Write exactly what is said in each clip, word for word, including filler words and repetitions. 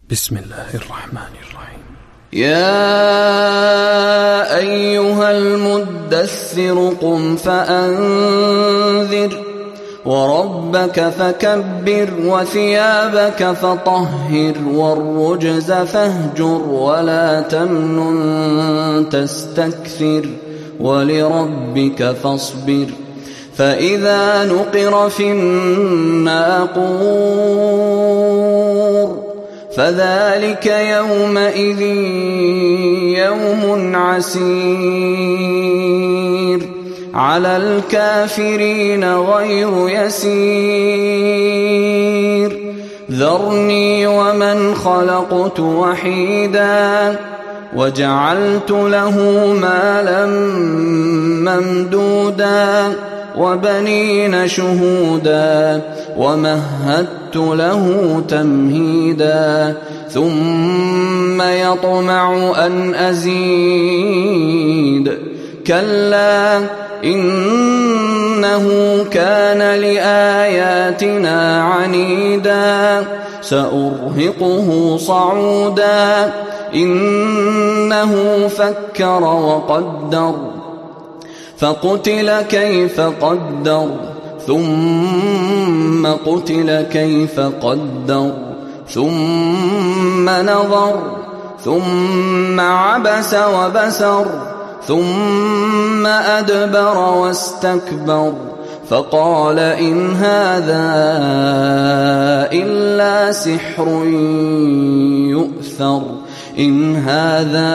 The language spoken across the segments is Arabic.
بسم الله الرحمن الرحيم. يا أيها المدثر قم فأنذر وربك فكبر وثيابك فطهر والرجز فاهجر ولا تمنن تستكثر ولربك فاصبر فإذا نقر في الناقور فذلك يومئذ يوم عسير على الكافرين غير يسير ذرني ومن خلقت وحيدا وجعلت له مالا ممدودا وبنين شهودا ومهدت له تمهيدا ثم يطمع أن أزيد كلا إنه كان لآياتنا عنيدا سأرهقه صعودا إنه فكر وقدر فقتل كيف قدر ثم قتل كيف قدر ثم نظر ثم عبس وبسر ثم أدبر واستكبر فقال إن هذا إلا سحر يؤثر إن هذا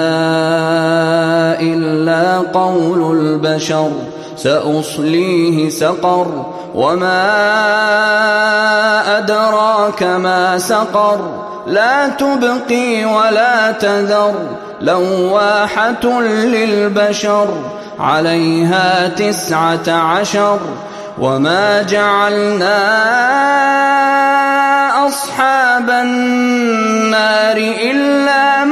إلا قول البشر سأصليه سقر وما أدراك ما سقر لا تبقي ولا تذر لواحة للبشر عليها تسعة عشر وما جعلنا أصحاب النار إلا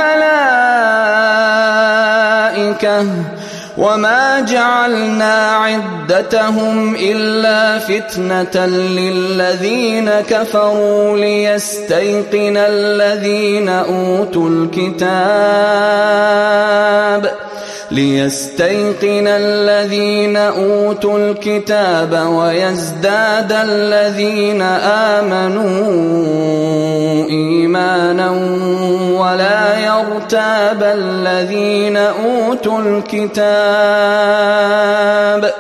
ملائكة وما جعلنا عدتهم إلا فتنة للذين كفروا ليستيقن الذين أوتوا الكتاب ليستيقن الذين أوتوا الكتاب ويزداد الذين آمنوا إيمانا ولا يرتاب الذين أوتوا الكتاب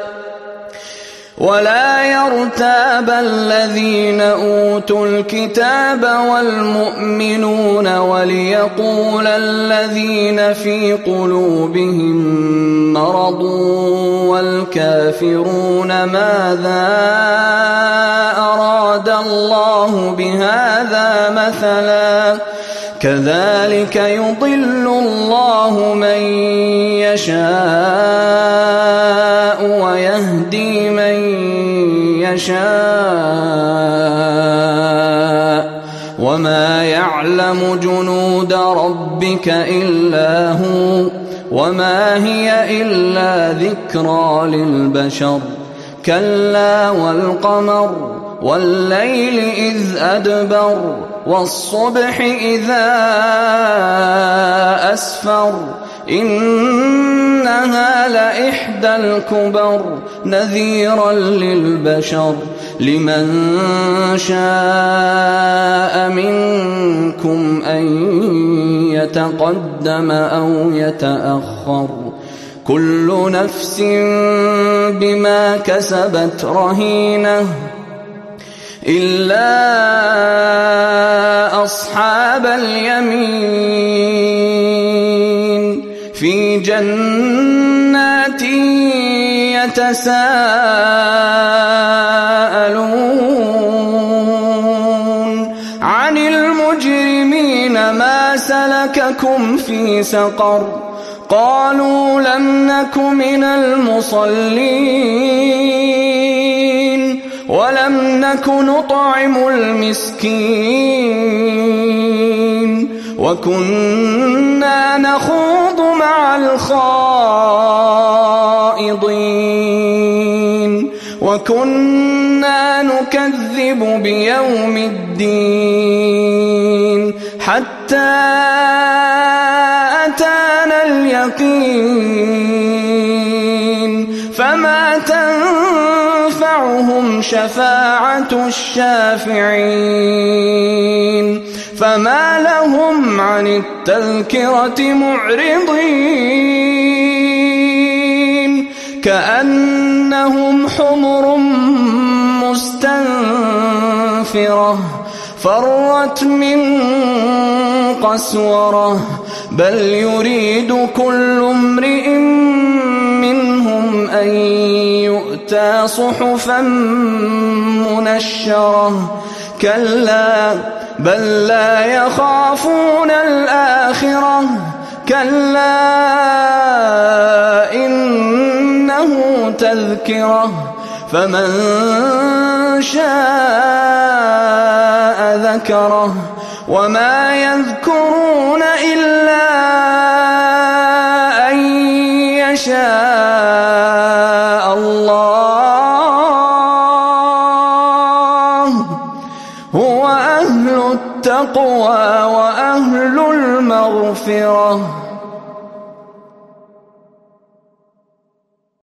ولا يرتاب الذين أوتوا الكتاب والمؤمنون وليقول الذين في قلوبهم مرض والكافرون ماذا أراد الله بهذا مثلا كذلك يضل الله من يشاء ويهدي من يشاء وما يعلم جنود ربك إلا هو وما هي إلا ذكرى للبشر كلا والقمر والليل إذ أدبر والصبح إذا أسفر إنها لإحدى الكبر نذيرا للبشر لمن شاء منكم أن يتقدم أو يتأخر كل نفس بما كسبت رهينة إلا أصحاب اليمين في جنات يتساءلون عن المجرمين ما سلككم في سقر قالوا لم نك من المصلين ولم نك نطعم المسكين وكنا نخوض مع الخائضين وكنا نكذب بيوم الدين حتى أتانا اليقين فما تنفعهم شفاعة الشافعين فما لهم عن التذكرة معرضين كأنهم حمر مستنفرة فرت من قسورة بل يريد كل امرئ منهم أن يؤتى صحفا منشرة كلا بل لا يخافون الآخرة كلا إنه تذكرة فمن شاء ذكره وما يذكرون إلا أن يشاء الله هو أهل التقوى وأهل المغفرة.